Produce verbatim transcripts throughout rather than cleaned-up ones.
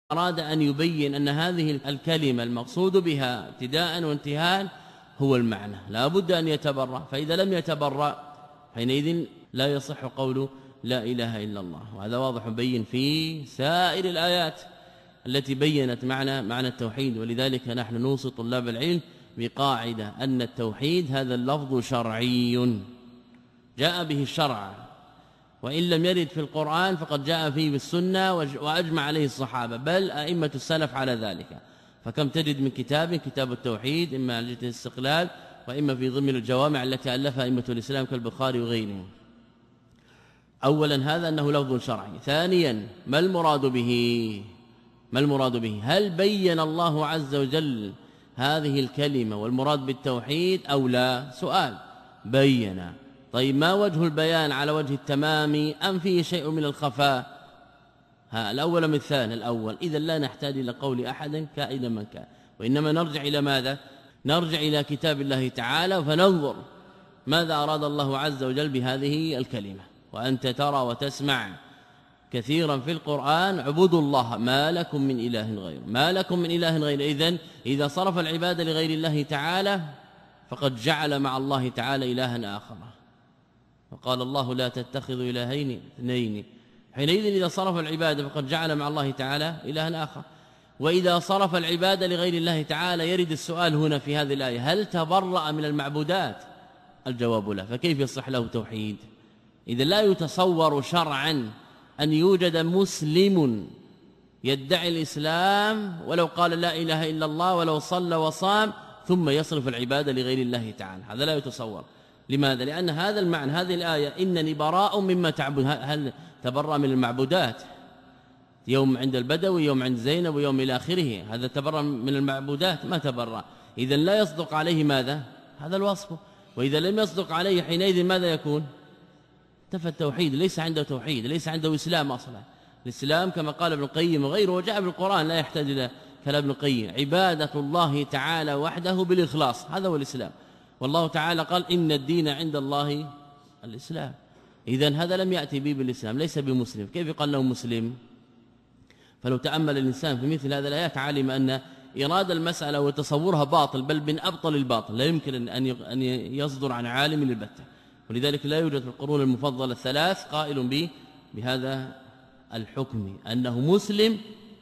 أراد أن يبين أن هذه الكلمة المقصود بها ابتداء وانتهاء هو المعنى، لا بد أن يتبرأ، فإذا لم يتبرأ حينئذ لا يصح قول لا إله إلا الله. وهذا واضح بين في سائر الآيات التي بينت معنى معنى التوحيد. ولذلك نحن نوصي طلاب العلم بقاعدة أن التوحيد هذا اللفظ شرعي جاء به الشرع، وإن لم يرد في القرآن فقد جاء فيه بالسنة وأجمع عليه الصحابة بل أئمة السلف على ذلك. فكم تجد من كتاب كتاب التوحيد إما على جهة الاستقلال وإما في ضمن الجوامع التي ألفها أئمة الإسلام كالبخاري وغيرهم. أولا هذا أنه لفظ شرعي. ثانيا ما المراد به؟ ما المراد به؟ هل بين الله عز وجل هذه الكلمة والمراد بالتوحيد أو لا؟ سؤال. بين. طيب ما وجه البيان على وجه التمام أم فيه شيء من الخفاء؟ ها الأول من الثاني. الأول إذا لا نحتاج إلى قول أحد كائنا من كان، وإنما نرجع إلى ماذا؟ نرجع إلى كتاب الله تعالى فننظر ماذا أراد الله عز وجل بهذه الكلمة. وأنت ترى وتسمع كثيرا في القرآن اعبدوا الله ما لكم من إله غيره، ما لكم من إله غيره. إذن إذا صرف العبادة لغير الله تعالى فقد جعل مع الله تعالى إلها آخر، وقال الله لا تتخذوا إلهين اثنين. حينئذ إذا صرف العبادة فقد جعل مع الله تعالى إلها آخر. وإذا صرف العبادة لغير الله تعالى يرد السؤال هنا في هذه الآية هل تبرأ من المعبودات؟ الجواب لا، فكيف يصح له توحيد؟ إذا لا يتصور شرعا أن يوجد مسلم يدعي الإسلام ولو قال لا إله إلا الله ولو صلى وصام ثم يصرف العبادة لغير الله تعالى، هذا لا يتصور. لماذا؟ لأن هذا المعنى هذه الآية إنني براء مما تعبد، هل تبرأ من المعبودات؟ يوم عند البدوي، يوم عند زينب، ويوم إلى آخره، هذا تبرأ من المعبودات؟ ما تبرأ. إذا لا يصدق عليه ماذا؟ هذا الوصف. وإذا لم يصدق عليه حينئذ ماذا يكون؟ انتفى التوحيد، ليس عنده توحيد، ليس عنده إسلام أصلا. الإسلام كما قال ابن القيم وغيره وجاء بالقرآن لا يحتاج إلى كلام ابن القيم، عبادة الله تعالى وحده بالإخلاص، هذا هو الإسلام. والله تعالى قال إن الدين عند الله الإسلام. إذن هذا لم يأتي به بالإسلام، ليس بمسلم. كيف يقال له مسلم؟ فلو تأمل الإنسان في مثل هذه الآيات علم أن إرادة المسألة وتصورها باطل، بل من أبطل الباطل، لا يمكن أن يصدر عن عالم البتة. ولذلك لا يوجد في القرون المفضلة الثلاث قائل به بهذا الحكم أنه مسلم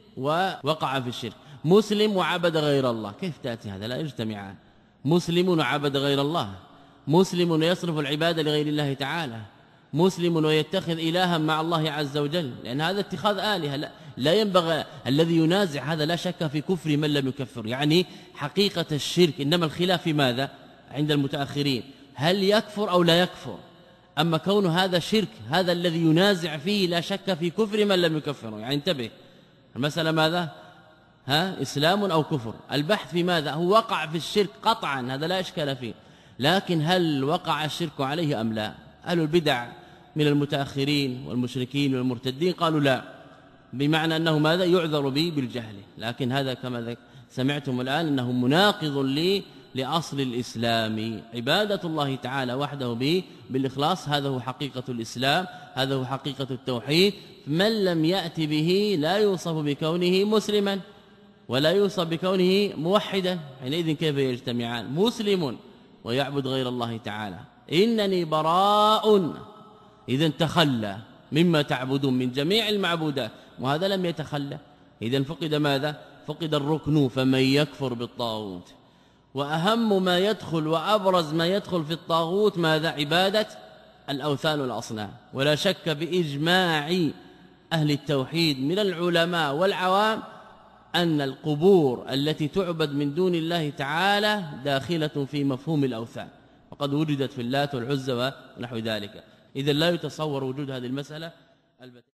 ووقع في الشرك، مسلم وعبد غير الله. كيف تأتي هذا؟ لا يجتمعان. مسلم وعبد غير الله، مسلم ويصرف العبادة لغير الله تعالى، مسلم ويتخذ إلها مع الله عز وجل، لأن هذا اتخاذ آلهة لا, لا ينبغي. الذي ينازع هذا لا شك في كفر من لم يكفر، يعني حقيقة الشرك، إنما الخلاف في ماذا عند المتأخرين؟ هل يكفر أو لا يكفر؟ أما كون هذا شرك هذا الذي ينازع فيه لا شك في كفر من لم يكفره. يعني انتبه، المسألة ماذا؟ ها إسلام أو كفر. البحث في ماذا؟ هو وقع في الشرك قطعا، هذا لا إشكال فيه، لكن هل وقع الشرك عليه أم لا؟ أهل البدع من المتأخرين والمشركين والمرتدين قالوا لا، بمعنى أنه ماذا؟ يعذر به بالجهل. لكن هذا كما سمعتم الآن أنه مناقض لي لأصل الإسلام، عبادة الله تعالى وحده به بالإخلاص، هذا هو حقيقة الإسلام، هذا هو حقيقة التوحيد. من لم يأتي به لا يوصف بكونه مسلما ولا يوصف بكونه موحدا، حينئذ كيف يجتمعان؟ مسلم ويعبد غير الله تعالى، إنني براء، إذن تخلى مما تعبدون من جميع المعبودات، وهذا لم يتخلى. إذن فقد ماذا؟ فقد الركن، فمن يكفر بالطاغوت. وأهم ما يدخل وأبرز ما يدخل في الطاغوت ماذا؟ عبادة الأوثان والأصنام. ولا شك بإجماع أهل التوحيد من العلماء والعوام أن القبور التي تعبد من دون الله تعالى داخلة في مفهوم الأوثان، وقد وجدت في اللات والعزى ونحو ذلك. إذن لا يتصور وجود هذه المسألة.